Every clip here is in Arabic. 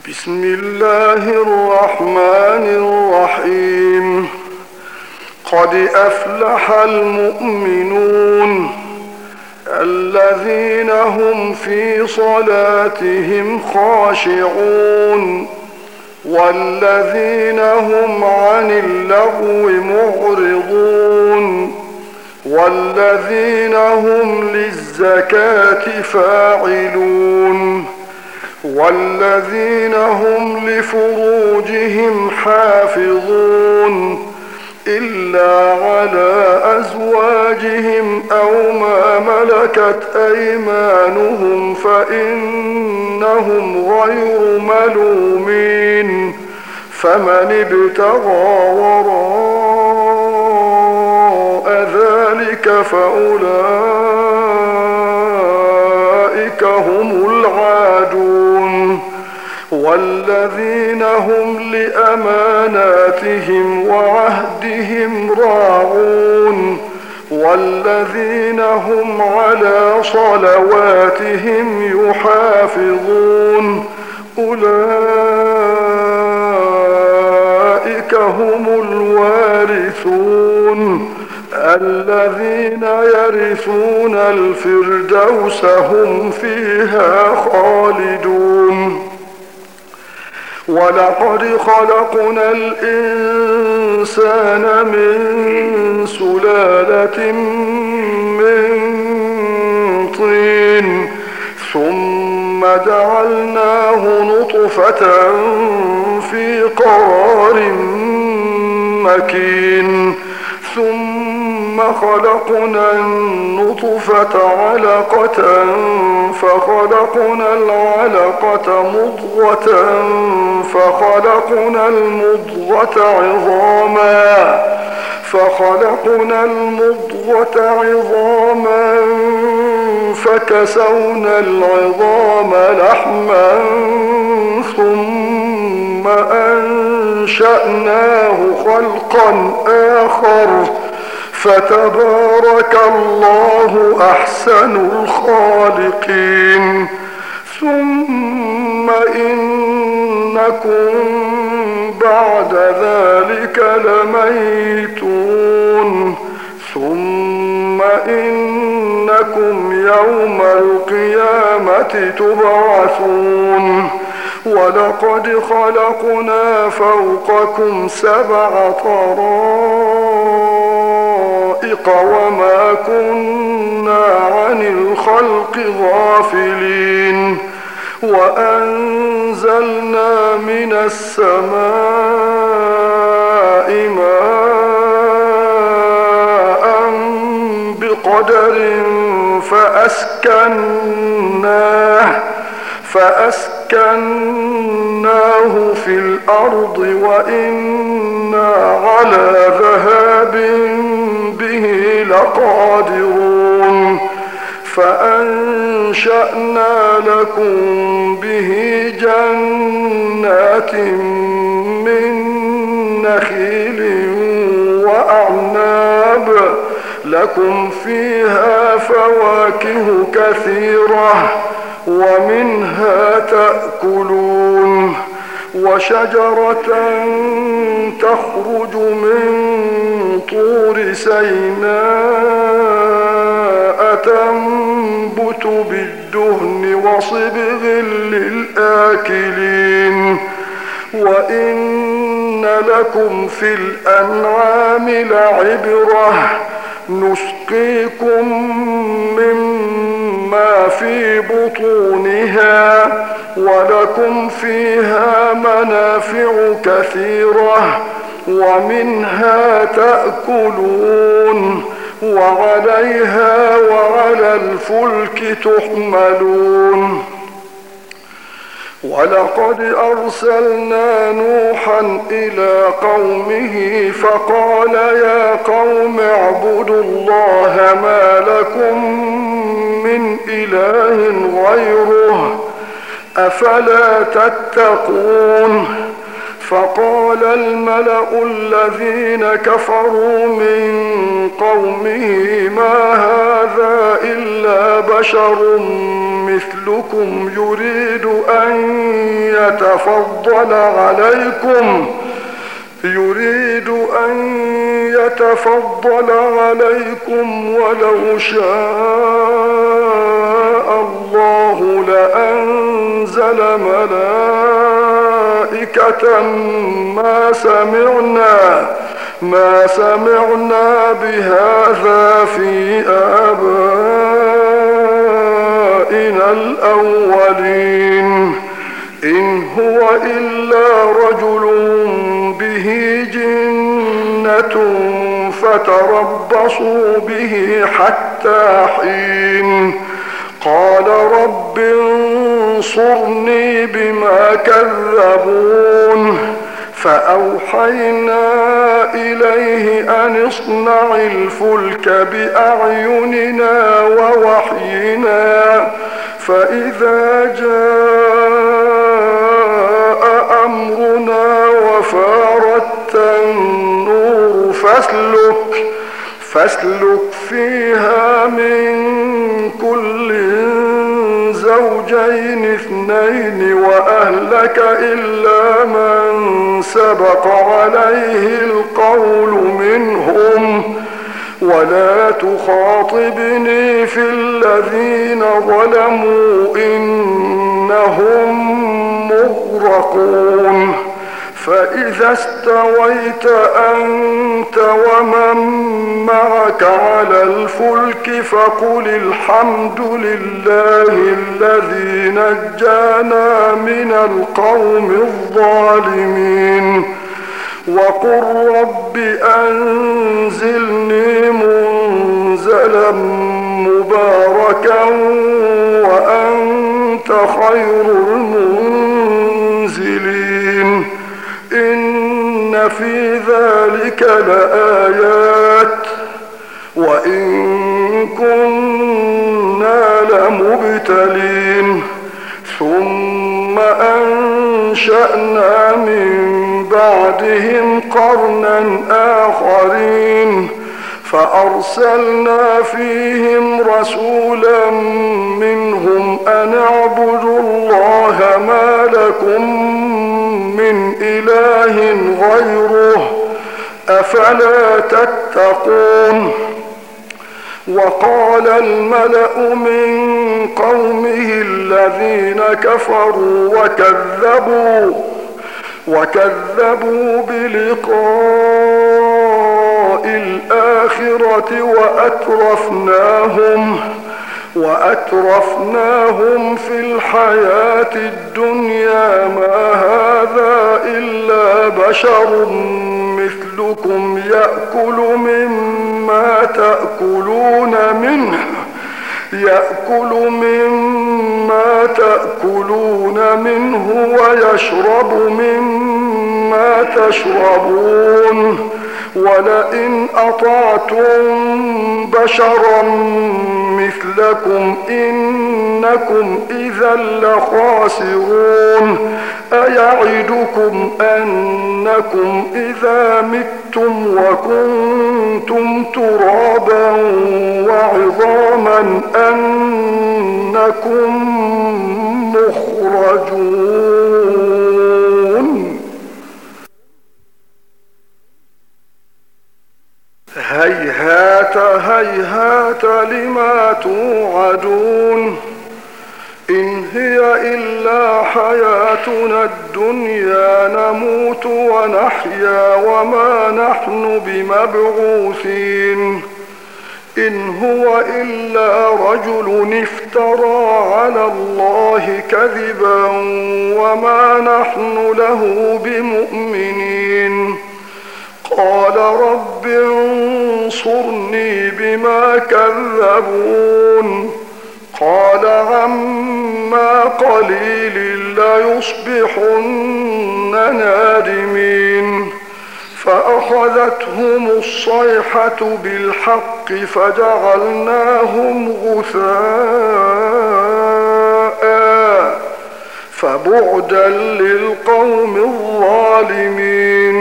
بسم الله الرحمن الرحيم. قد أفلح المؤمنون الذين هم في صلاتهم خاشعون والذين هم عن اللغو معرضون والذين هم للزكاة فاعلون والذين هم لفروجهم حافظون إلا على أزواجهم أو ما ملكت أيمانهم فإنهم غير ملومين فمن ابتغى وراء ذلك فأولئك هم العادون والذين هم لأماناتهم وعهدهم راعون والذين هم على صلواتهم يحافظون أولئك هم الوارثون الذين يرثون الفردوس هم فيها خالدون. ولقد خلقنا الإنسان من سلالة من طين ثم جعلناه نطفة في قرار مكين ثم خلقنا النطفة علقة فخلقنا العلقة مضغة فخلقنا المضغة عظاما فكسونا العظام لحما ثم أنشأناه خلقا آخر فتبارك الله أحسن الخالقين. ثم إنكم بعد ذلك لميتون ثم إنكم يوم القيامة تبعثون. ولقد خلقنا فوقكم 7 طرائق وما كنا عن الخلق غافلين وأنزلنا من السماء ماء بقدر فأسكناه في الأرض وإنا على ذهاب به لقادرون فأنشأنا لكم به جنات من نخيل وأعناب لكم فيها فواكه كثيرة ومنها تأكلون وشجرة تخرج من طور سيناء تنبت بالدهن وصبغ للآكلين وإن لكم في الأنعام لعبرة نسقيكم مما في بطونها ولكم فيها منافع كثيرة ومنها تأكلون وعليها وعلى الفلك تحملون. ولقد أرسلنا نوحا إلى قومه فقال يا قوم اعبدوا الله ما لكم من إله غيره أفلا تتقون. فقال الملأ الذين كفروا من قومه ما هذا إلا بشر مثلكم يريد أن يتفضل عليكم ولو شاء الله لأنزل ملائكة ما سمعنا بهذا في آبائنا الأولين إن هو إلا رجل به جنة فتربصوا به حتى حين قال رب انصرني بما كذبون فأوحينا إليه أن اصنع الفلك بأعيننا ووحينا فإذا جاء أمرنا وفارت النور فاسلك فيها من كل زوجين اثنين وأهلك إلا من سبق عليه القول منهم ولا تخاطبني في الذين ظلموا إنهم مغرقون فإذا استويت أنت ومن معك على الفلك فقل الحمد لله الذي نجانا من القوم الظالمين وقل رب أنزلني منزلا مباركا وأنت خير المنزلين إن في ذلك لآيات وإن كنا لمبتلين ثم أنشأنا من بعدهم قرنا آخرين فأرسلنا فيهم رسولا منهم أن اعبدوا الله ما لكم من إله غيره أفلا تتقون وقال الملأ من قومه الذين كفروا وكذبوا بلقاء الآخرة وأترفناهم في الحياة الدنيا ما هذا إلا بشر مثلكم يأكل مما تأكلون منه ويشرب مما تشربون ولئن أطعتم بشرا مثلكم إنكم إذا لخاسرون أيعدكم أنكم إذا متم وكنتم ترابا وعظاما أنكم مخرجون هيهات هيهات لما توعدون إن هي إلا حياتنا الدنيا نموت ونحيا وما نحن بمبعوثين إن هو إلا رجل افترى على الله كذبا وما نحن له بمؤمنين قال رب انصرني بما كذبون قال عما قليل ليصبحن نادمين فأخذتهم الصيحة بالحق فجعلناهم غثاء فبعدا للقوم الظالمين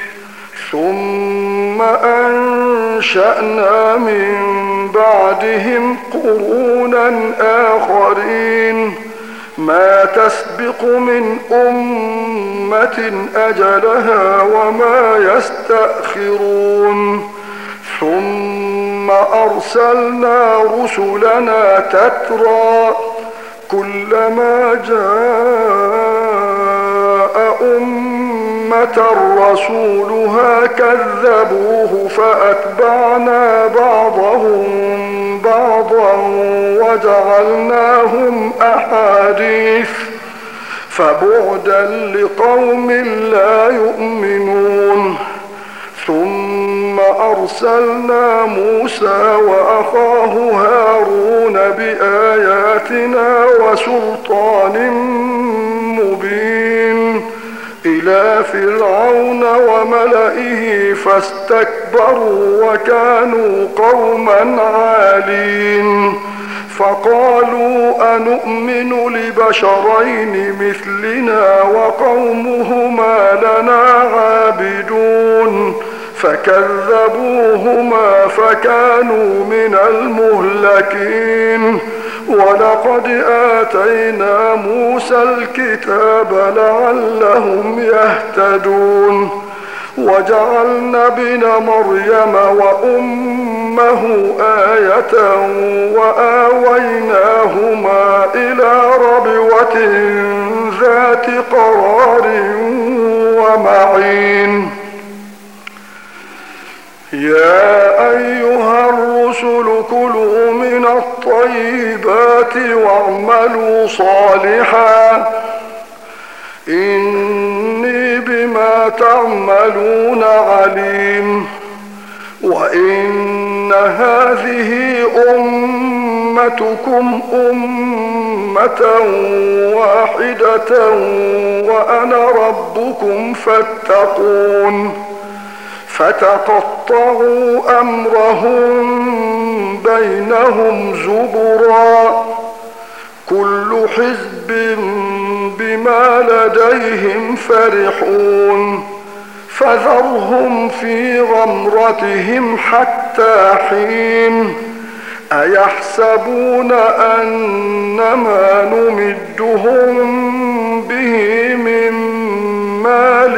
ثم أنشأنا من بعدهم قرونا آخرين ما تسبق من أمة أجلها وما يستأخرون ثم أرسلنا رسلنا تترى كلما جاء أمة رسولها كذبوه فأتبعنا بعضهم بعضا وجعلناهم أحاديث فبعدا لقوم لا يؤمنون ثم أرسلنا موسى وأخاه هارون بآياتنا وسلطان مبين إلى فرعون وملئه فاستكبروا وكانوا قوما عالين فقالوا أنؤمن لبشرين مثلنا وقومهما لنا عابدون فكذبوهما فكانوا من المهلكين ولقد آتينا موسى الكتاب لعلهم يهتدون وجعلنا ابن مريم وأمه آية وآويناهما إلى ربوة ذات قرار ومعين يا أيها الرسل كلوا من الطيبات واعملوا صالحا إني بما تعملون عليم وإن هذه أمتكم أمة واحدة وأنا ربكم فاتقون فتقطعوا أمرهم بينهم زبرا كل حزب بما لديهم فرحون فذرهم في غمرتهم حتى حين أيحسبون أنما نمدهم به من مال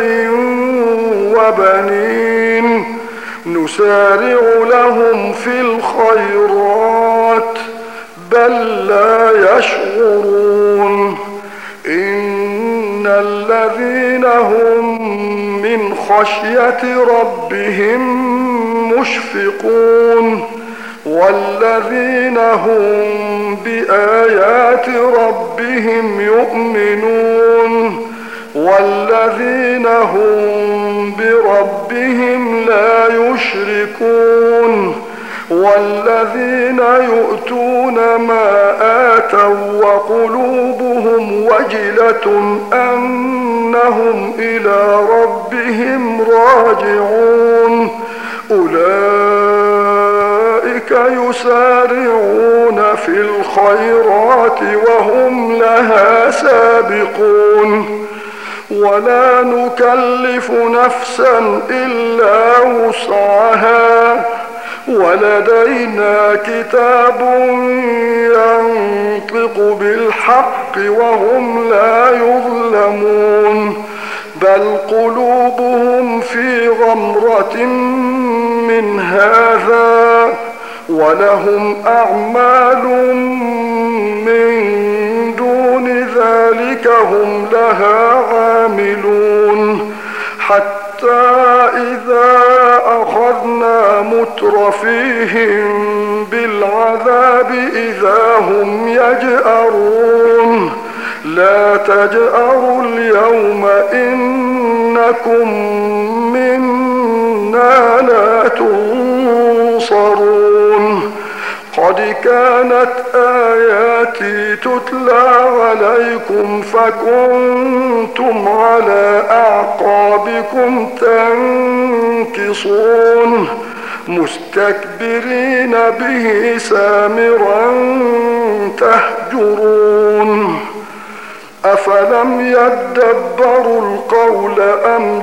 وبنين نسارع لهم في الخيرات بل لا يشعرون إن الذين هم من خشية ربهم مشفقون والذين هم بآيات ربهم يؤمنون والذين هم بربهم لا يشركون والذين يؤتون ما آتوا وقلوبهم وجلة أنهم إلى ربهم راجعون أولئك يسارعون في الخيرات وهم لها سابقون ولا نكلف نفسا إلا وسعها ولدينا كتاب ينطق بالحق وهم لا يظلمون بل قلوبهم في غمرة من هذا ولهم أعمال من دون ذلك هم لها عاملون حتى إذا أخذنا مترفيهم بالعذاب إذا هم يجأرون لا تجأروا اليوم إنكم منا لا تنصرون قد كانت آياتي تتلى عليكم فكنتم على أعقابكم تنكصون مستكبرين به سامرا تهجرون أفلم يدبروا القول أم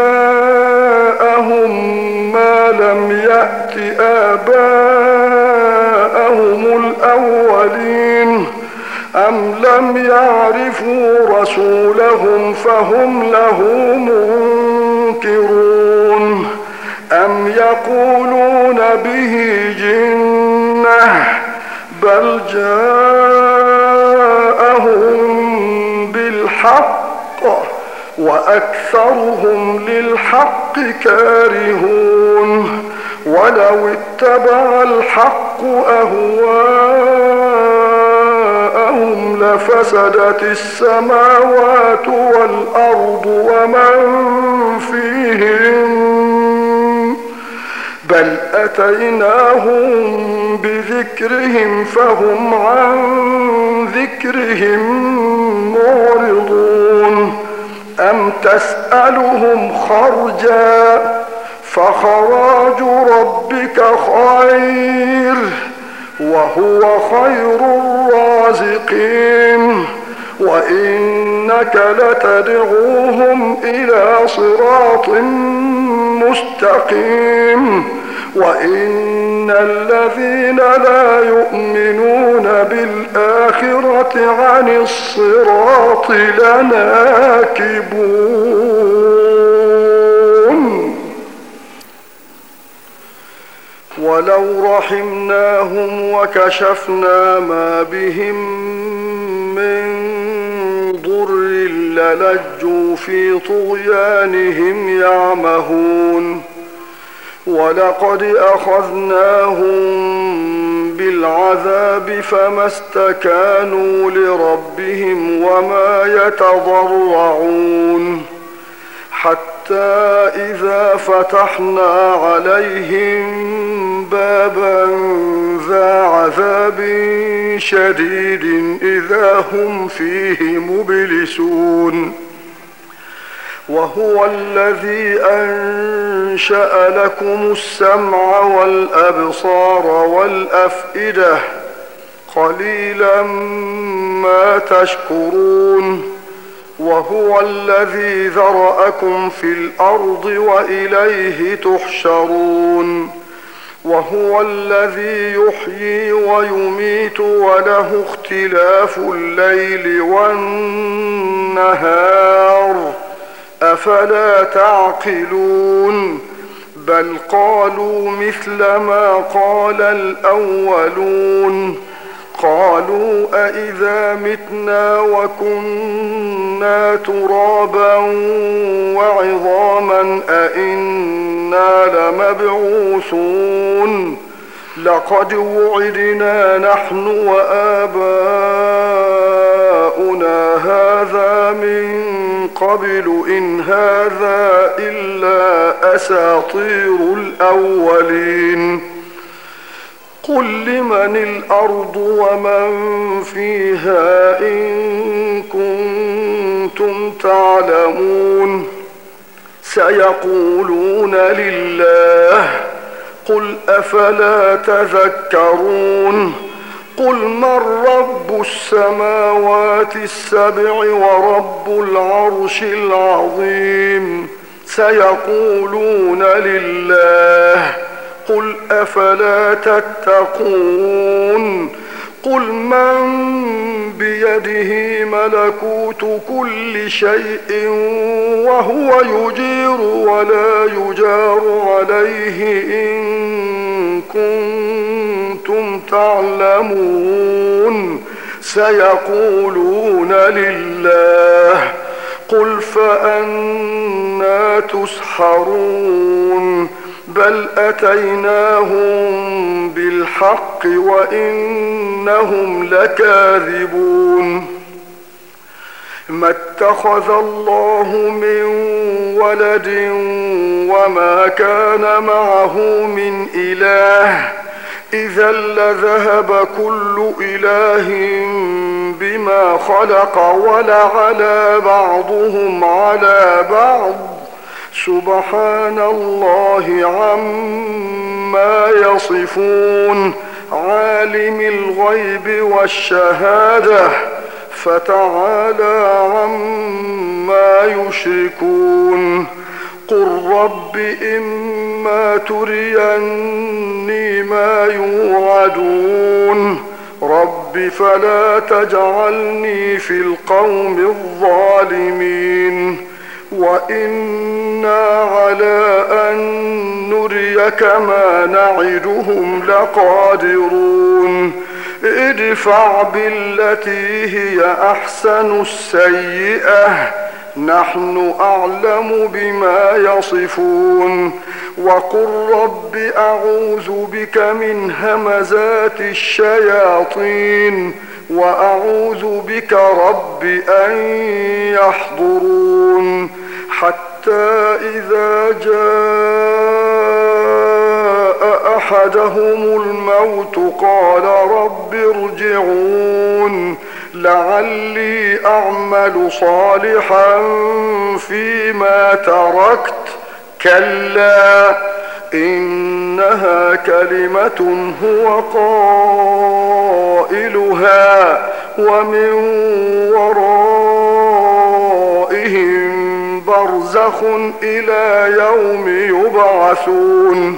جاءهم ما لم يأت آباءهم الأولين أم لم يعرفوا رسولهم فهم له منكرون أم يقولون به جنة بل جاءهم بالحق وأكثرهم للحق كارهون ولو اتبع الحق أهواءهم لفسدت السماوات والأرض ومن فيهن بل أتيناهم بذكرهم فهم عن ذكرهم معرضون أم تسألهم خرجا فخراج ربك خير وهو خير الرازقين وإنك لتدعوهم إلى صراط مستقيم وإن الذين لا يؤمنون بالآخرة عن الصراط لناكبون ولو رحمناهم وكشفنا ما بهم من ضر للجوا في طغيانهم يعمهون ولقد أخذناهم بالعذاب فما استكانوا لربهم وما يتضرعون حتى إذا فتحنا عليهم بابا ذا عذاب شديد إذا هم فيه مبلسون وهو الذي أنشأ لكم السمع والأبصار والأفئدة قليلا ما تشكرون وهو الذي ذرأكم في الأرض وإليه تحشرون وهو الذي يحيي ويميت وله اختلاف الليل والنهار أفلا تعقلون بل قالوا مثل ما قال الأولون قالوا أإذا متنا وكنا ترابا وعظاما أإنا لمبعوثون لقد وعدنا نحن وآباؤنا هذا من قبل إن هذا إلا أساطير الأولين قل لمن الأرض ومن فيها إن كنتم تعلمون سيقولون لله قل أفلا تذكرون قل من رب السماوات السبع ورب العرش العظيم سيقولون لله قل أفلا تتقون قل من بيده ملكوت كل شيء وهو يجير ولا يجار عليه إن كنتم تعلمون سيقولون لله قل فأنى تسحرون بل أتيناهم بالحق وإنهم لكاذبون ما اتخذ الله من ولد وما كان معه من إله إذا لذهب كل إله بما خلق ولعلى بعضهم على بعض سبحان الله عما يصفون عالم الغيب والشهادة فتعالى عما يشركون قل رب إما تريني ما يوعدون رب رب فلا تجعلني في القوم الظالمين وإنا على أن نريك ما نعدهم لقادرون ادفع بالتي هي أحسن السيئة نحن أعلم بما يصفون وقل رب أعوذ بك من همزات الشياطين وأعوذ بك رب أن يحضرون حتى إذا جاء أحدهم الموت قال رب ارجعون لعلي أعمل صالحا فيما تركت كلا إنها كلمة هو قائلها ومن ورائهم برزخ إلى يوم يبعثون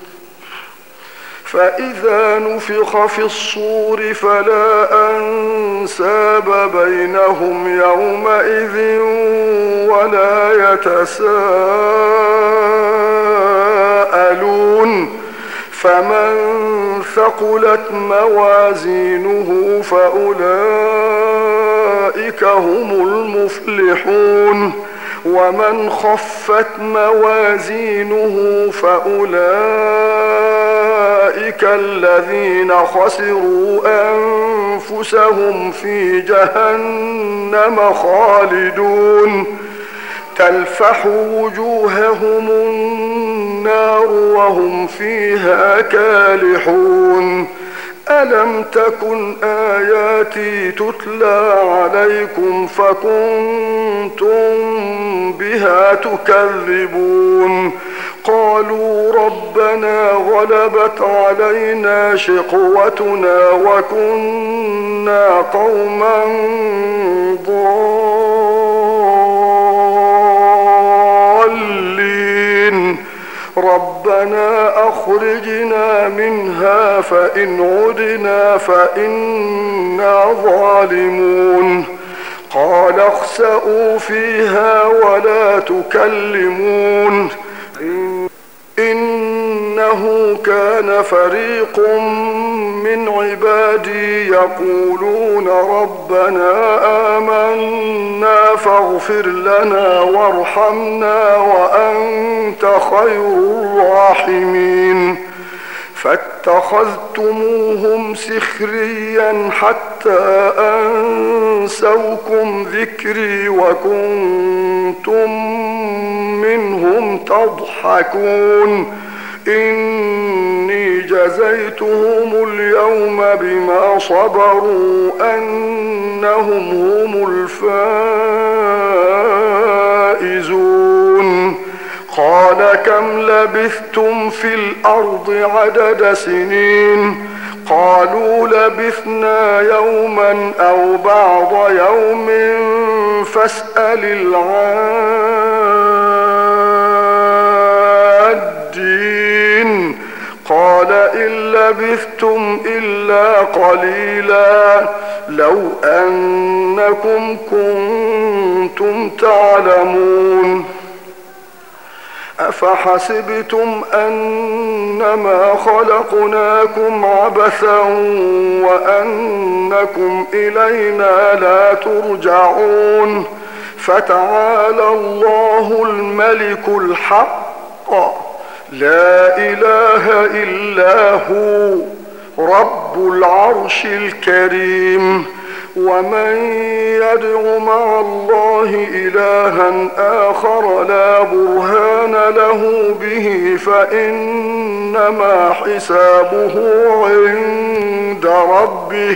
فإذا نفخ في الصور فلا أنساب بينهم يومئذ ولا يتساءلون فمن ثقلت موازينه فأولئك هم المفلحون ومن خفت موازينه فأولئك الذين خسروا أنفسهم في جهنم خالدون تلفح وجوههم النار وهم فيها كالحون ألم تكن آياتي تتلى عليكم فكنتم بها تكذبون قالوا ربنا غلبت علينا شقوتنا وكنا قوما ضالين ربنا أخرجنا منها فإن عدنا فإنا ظالمون قال اخسئوا فيها ولا تكلمون إنه كان فريق من عبادي يقولون ربنا آمنا فاغفر لنا وارحمنا وأنت خير الراحمين فاتخذتموهم سخريا حتى أنسوكم ذكري وكنتم منهم تضحكون إني جزيتهم اليوم بما صبروا أنهم هم الفائزون قال كم لبثتم في الأرض عدد سنين قالوا لبثنا يوما أو بعض يوم فاسأل العادين قال إن لبثتم إلا قليلا لو أنكم كنتم تعلمون أفحسبتم أنما خلقناكم عبثا وأنكم إلينا لا ترجعون فتعالى الله الملك الحق لا إله إلا هو رب العرش الكريم ومن يدع مع الله إلها آخر لا برهان له به فإنما حسابه عند ربه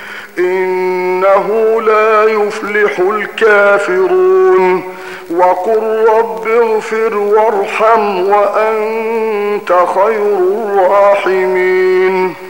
إنه لا يفلح الكافرون وقل رب اغفر وارحم وأنت خير الراحمين